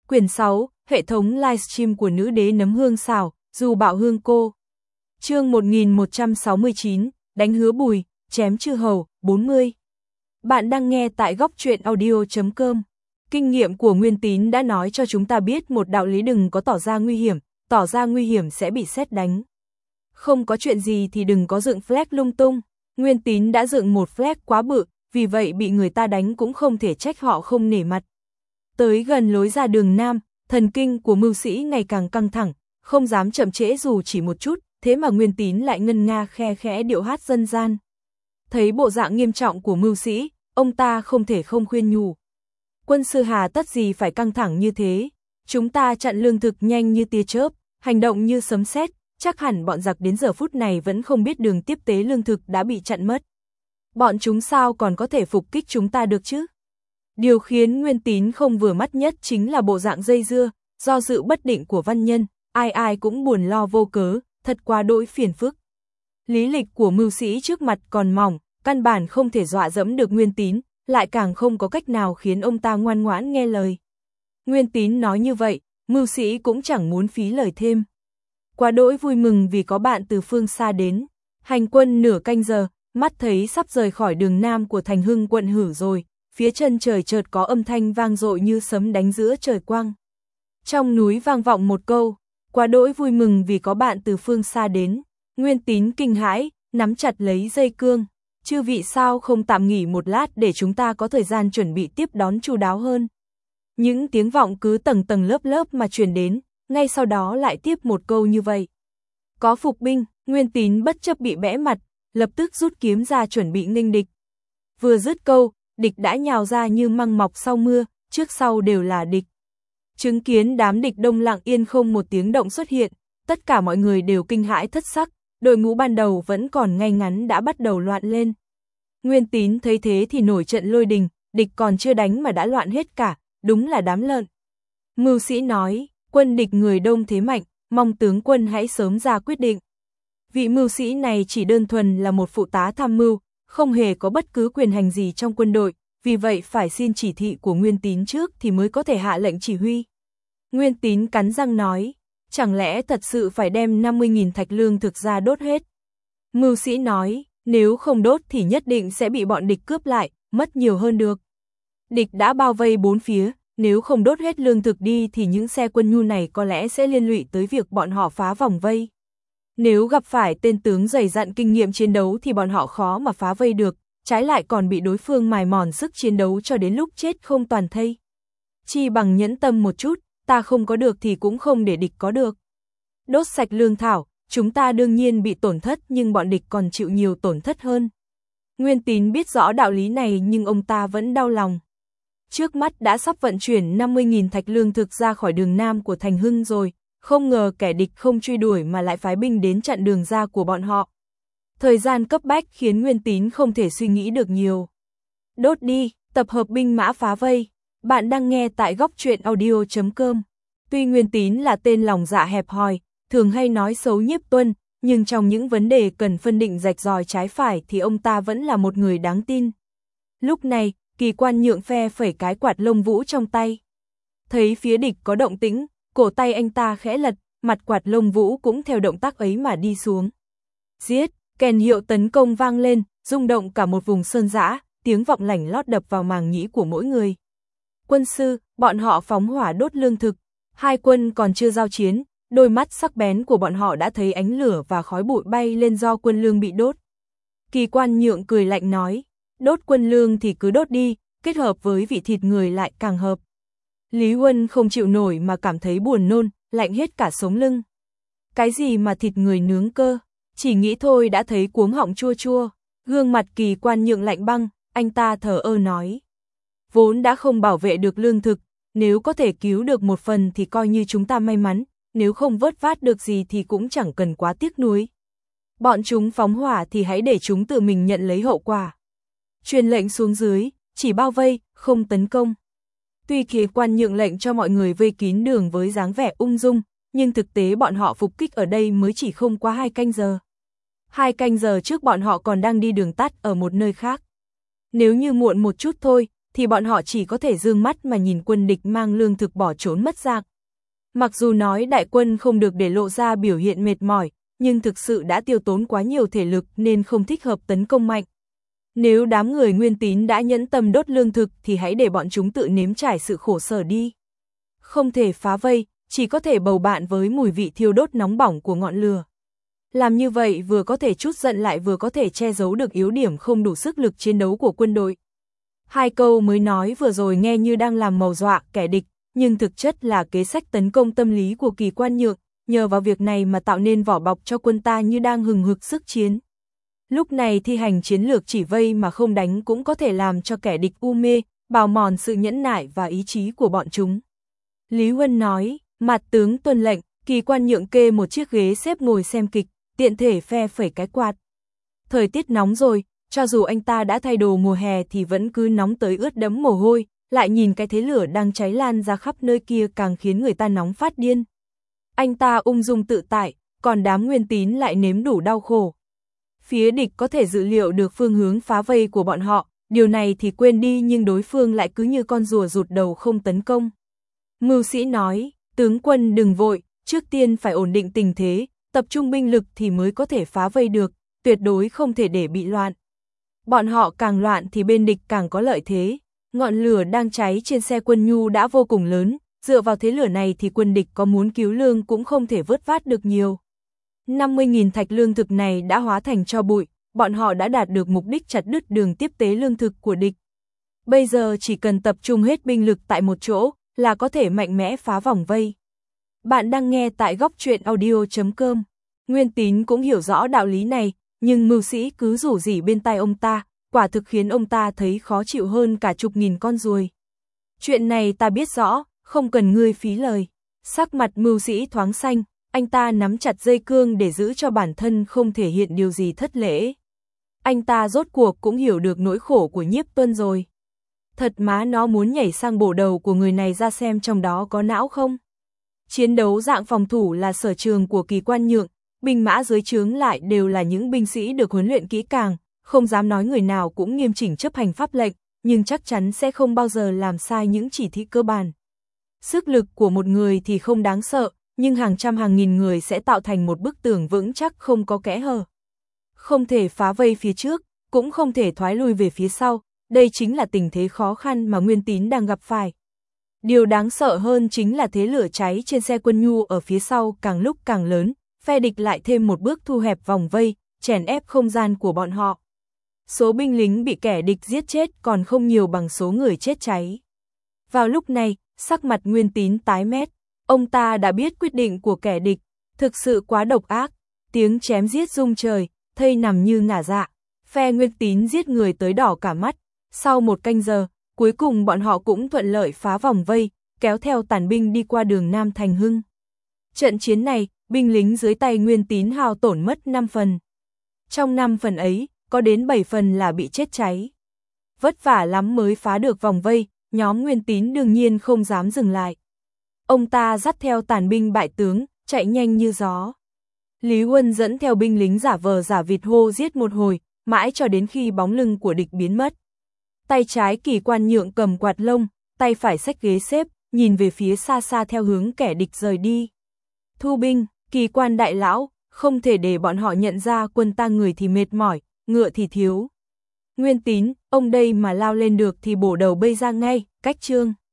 Quyển 6, hệ thống livestream của nữ đế nấm hương xào, dù bạo hương cô. Chương 1169, đánh hứa bùi, chém chư hầu, 40. Bạn đang nghe tại góc truyện audio.com. Kinh nghiệm của Nguyên Tín đã nói cho chúng ta biết một đạo lý: đừng có tỏ ra nguy hiểm sẽ bị sét đánh. Không có chuyện gì thì đừng có dựng flag lung tung. Nguyên Tín đã dựng một flag quá bự, vì vậy bị người ta đánh cũng không thể trách họ không nể mặt. Tới gần lối ra đường Nam, thần kinh của mưu sĩ ngày càng căng thẳng, không dám chậm trễ dù chỉ một chút, thế mà Nguyên Tín lại ngân nga khe khẽ điệu hát dân gian. Thấy bộ dạng nghiêm trọng của mưu sĩ, ông ta không thể không khuyên nhủ. Quân sư hà tất gì phải căng thẳng như thế, chúng ta chặn lương thực nhanh như tia chớp, hành động như sấm sét, chắc hẳn bọn giặc đến giờ phút này vẫn không biết đường tiếp tế lương thực đã bị chặn mất. Bọn chúng sao còn có thể phục kích chúng ta được chứ? Điều khiến Nguyên Tín không vừa mắt nhất chính là bộ dạng dây dưa, do dự bất định của văn nhân, ai cũng buồn lo vô cớ, thật quá đỗi phiền phức. Lý lịch của mưu sĩ trước mặt còn mỏng, căn bản không thể dọa dẫm được Nguyên Tín, lại càng không có cách nào khiến ông ta ngoan ngoãn nghe lời. Nguyên Tín nói như vậy, mưu sĩ cũng chẳng muốn phí lời thêm. Quá đỗi vui mừng vì có bạn từ phương xa đến. Hành quân nửa canh giờ, mắt thấy sắp rời khỏi đường Nam của Thành Hưng quận Hử rồi, phía chân trời chợt có âm thanh vang dội như sấm đánh giữa trời quang. Trong núi vang vọng một câu, quá đỗi vui mừng vì có bạn từ phương xa đến. Nguyên Tín kinh hãi, nắm chặt lấy dây cương. Chư vị sao không tạm nghỉ một lát để chúng ta có thời gian chuẩn bị tiếp đón chu đáo hơn. Những tiếng vọng cứ tầng tầng lớp lớp mà truyền đến, ngay sau đó lại tiếp một câu như vậy. Có phục binh, Nguyên Tín bất chấp bị bẽ mặt, lập tức rút kiếm ra chuẩn bị nghênh địch. Vừa dứt câu, địch đã nhào ra như măng mọc sau mưa, trước sau đều là địch. Chứng kiến đám địch đông lặng yên không một tiếng động xuất hiện, tất cả mọi người đều kinh hãi thất sắc, đội ngũ ban đầu vẫn còn ngay ngắn đã bắt đầu loạn lên. Nguyên Tín thấy thế thì nổi trận lôi đình, địch còn chưa đánh mà đã loạn hết cả, đúng là đám lợn. Mưu sĩ nói, quân địch người đông thế mạnh, mong tướng quân hãy sớm ra quyết định. Vị mưu sĩ này chỉ đơn thuần là một phụ tá tham mưu, không hề có bất cứ quyền hành gì trong quân đội, vì vậy phải xin chỉ thị của Nguyên Tín trước thì mới có thể hạ lệnh chỉ huy. Nguyên Tín cắn răng nói, chẳng lẽ thật sự phải đem 50.000 thạch lương thực ra đốt hết? Mưu sĩ nói, nếu không đốt thì nhất định sẽ bị bọn địch cướp lại, mất nhiều hơn được. Địch đã bao vây bốn phía, nếu không đốt hết lương thực đi thì những xe quân nhu này có lẽ sẽ liên lụy tới việc bọn họ phá vòng vây. Nếu gặp phải tên tướng dày dặn kinh nghiệm chiến đấu thì bọn họ khó mà phá vây được, trái lại còn bị đối phương mài mòn sức chiến đấu cho đến lúc chết không toàn thây. Chi bằng nhẫn tâm một chút, ta không có được thì cũng không để địch có được. Đốt sạch lương thảo, chúng ta đương nhiên bị tổn thất nhưng bọn địch còn chịu nhiều tổn thất hơn. Nguyên Tín biết rõ đạo lý này nhưng ông ta vẫn đau lòng. Trước mắt đã sắp vận chuyển 50.000 thạch lương thực ra khỏi đường Nam của Thành Hưng rồi, không ngờ kẻ địch không truy đuổi mà lại phái binh đến chặn đường ra của bọn họ. Thời gian cấp bách khiến Nguyên Tín không thể suy nghĩ được nhiều. Đốt đi, tập hợp binh mã phá vây. Bạn đang nghe tại góc truyện audio.com. Tuy Nguyên Tín là tên lòng dạ hẹp hòi, thường hay nói xấu Nhiếp Tuân, nhưng trong những vấn đề cần phân định rạch ròi trái phải thì ông ta vẫn là một người đáng tin. Lúc này, Kỳ Quan Nhượng phe phẩy cái quạt lông vũ trong tay. Thấy phía địch có động tĩnh, cổ tay anh ta khẽ lật, mặt quạt lông vũ cũng theo động tác ấy mà đi xuống. Giết, kèn hiệu tấn công vang lên, rung động cả một vùng sơn dã, tiếng vọng lảnh lót đập vào màng nhĩ của mỗi người. Quân sư, bọn họ phóng hỏa đốt lương thực. Hai quân còn chưa giao chiến, đôi mắt sắc bén của bọn họ đã thấy ánh lửa và khói bụi bay lên do quân lương bị đốt. Kỳ Quan Nhượng cười lạnh nói, đốt quân lương thì cứ đốt đi, kết hợp với vị thịt người lại càng hợp. Lý Huân không chịu nổi mà cảm thấy buồn nôn, lạnh hết cả sống lưng. Cái gì mà thịt người nướng cơ, chỉ nghĩ thôi đã thấy cuống họng chua chua. Gương mặt Kỳ Quan Nhượng lạnh băng, anh ta thờ ơ nói. Vốn đã không bảo vệ được lương thực, nếu có thể cứu được một phần thì coi như chúng ta may mắn, nếu không vớt vát được gì thì cũng chẳng cần quá tiếc nuối. Bọn chúng phóng hỏa thì hãy để chúng tự mình nhận lấy hậu quả. Truyền lệnh xuống dưới, chỉ bao vây, không tấn công. Tuy Kỳ Quan Nhượng lệnh cho mọi người vây kín đường với dáng vẻ ung dung, nhưng thực tế bọn họ phục kích ở đây mới chỉ không quá 2 canh giờ. 2 canh giờ trước bọn họ còn đang đi đường tắt ở một nơi khác. Nếu như muộn một chút thôi, thì bọn họ chỉ có thể dương mắt mà nhìn quân địch mang lương thực bỏ trốn mất dạng. Mặc dù nói đại quân không được để lộ ra biểu hiện mệt mỏi, nhưng thực sự đã tiêu tốn quá nhiều thể lực nên không thích hợp tấn công mạnh. Nếu đám người Nguyên Tín đã nhẫn tâm đốt lương thực thì hãy để bọn chúng tự nếm trải sự khổ sở đi. Không thể phá vây, chỉ có thể bầu bạn với mùi vị thiêu đốt nóng bỏng của ngọn lửa. Làm như vậy vừa có thể trút giận lại vừa có thể che giấu được yếu điểm không đủ sức lực chiến đấu của quân đội. Hai câu mới nói vừa rồi nghe như đang làm màu dọa kẻ địch, nhưng thực chất là kế sách tấn công tâm lý của Kỳ Quan Nhượng, nhờ vào việc này mà tạo nên vỏ bọc cho quân ta như đang hừng hực sức chiến. Lúc này thi hành chiến lược chỉ vây mà không đánh cũng có thể làm cho kẻ địch u mê, bào mòn sự nhẫn nại và ý chí của bọn chúng. Lý Huân nói, mặt tướng tuân lệnh, Kỳ Quan Nhượng kê một chiếc ghế xếp ngồi xem kịch, tiện thể phe phẩy cái quạt. Thời tiết nóng rồi, cho dù anh ta đã thay đồ mùa hè thì vẫn cứ nóng tới ướt đẫm mồ hôi, lại nhìn cái thế lửa đang cháy lan ra khắp nơi kia càng khiến người ta nóng phát điên. Anh ta ung dung tự tại, còn đám Nguyên Tín lại nếm đủ đau khổ. Phía địch có thể dự liệu được phương hướng phá vây của bọn họ, điều này thì quên đi nhưng đối phương lại cứ như con rùa rụt đầu không tấn công. Mưu Sĩ nói, tướng quân đừng vội, trước tiên phải ổn định tình thế, tập trung binh lực thì mới có thể phá vây được, tuyệt đối không thể để bị loạn. Bọn họ càng loạn thì bên địch càng có lợi thế, ngọn lửa đang cháy trên xe quân nhu đã vô cùng lớn, dựa vào thế lửa này thì quân địch có muốn cứu lương cũng không thể vớt vát được nhiều. 50.000 thạch lương thực này đã hóa thành tro bụi, bọn họ đã đạt được mục đích chặt đứt đường tiếp tế lương thực của địch. Bây giờ chỉ cần tập trung hết binh lực tại một chỗ là có thể mạnh mẽ phá vòng vây. Bạn đang nghe tại góc truyện audio.com. Nguyên Tín cũng hiểu rõ đạo lý này, nhưng Mưu Sĩ cứ rủ rỉ bên tai ông ta, quả thực khiến ông ta thấy khó chịu hơn cả chục nghìn con ruồi. Chuyện này ta biết rõ, không cần ngươi phí lời. Sắc mặt Mưu Sĩ thoáng xanh, anh ta nắm chặt dây cương để giữ cho bản thân không thể hiện điều gì thất lễ. Anh ta rốt cuộc cũng hiểu được nỗi khổ của Nhiếp Tuân rồi. Thật má nó muốn nhảy sang bổ đầu của người này ra xem trong đó có não không. Chiến đấu dạng phòng thủ là sở trường của Kỳ Quan Nhượng, binh mã dưới trướng lại đều là những binh sĩ được huấn luyện kỹ càng, không dám nói người nào cũng nghiêm chỉnh chấp hành pháp lệnh, nhưng chắc chắn sẽ không bao giờ làm sai những chỉ thị cơ bản. Sức lực của một người thì không đáng sợ, nhưng hàng trăm hàng nghìn người sẽ tạo thành một bức tường vững chắc không có kẽ hở. Không thể phá vây phía trước, cũng không thể thoái lui về phía sau, đây chính là tình thế khó khăn mà Nguyên Tín đang gặp phải. Điều đáng sợ hơn chính là thế lửa cháy trên xe quân nhu ở phía sau càng lúc càng lớn, phe địch lại thêm một bước thu hẹp vòng vây, chèn ép không gian của bọn họ. Số binh lính bị kẻ địch giết chết còn không nhiều bằng số người chết cháy. Vào lúc này, sắc mặt Nguyên Tín tái mét, ông ta đã biết quyết định của kẻ địch, thực sự quá độc ác, tiếng chém giết rung trời, thây nằm như ngả dạ, phe Nguyên Tín giết người tới đỏ cả mắt, sau một canh giờ, cuối cùng bọn họ cũng thuận lợi phá vòng vây, kéo theo tàn binh đi qua đường Nam Thành Hưng. Trận chiến này, binh lính dưới tay Nguyên Tín hao tổn mất 5 phần. Trong 5 phần ấy, có đến 7 phần là bị chết cháy. Vất vả lắm mới phá được vòng vây, nhóm Nguyên Tín đương nhiên không dám dừng lại. Ông ta dắt theo tàn binh bại tướng, chạy nhanh như gió. Lý Huân dẫn theo binh lính giả vờ giả vịt hô giết một hồi, mãi cho đến khi bóng lưng của địch biến mất. Tay trái Kỳ Quan Nhượng cầm quạt lông, tay phải xách ghế xếp, nhìn về phía xa xa theo hướng kẻ địch rời đi. Thu binh, Kỳ Quan đại lão, không thể để bọn họ nhận ra quân ta người thì mệt mỏi, ngựa thì thiếu. Nguyên Tín, ông đây mà lao lên được thì bổ đầu bây ra ngay, cách chương.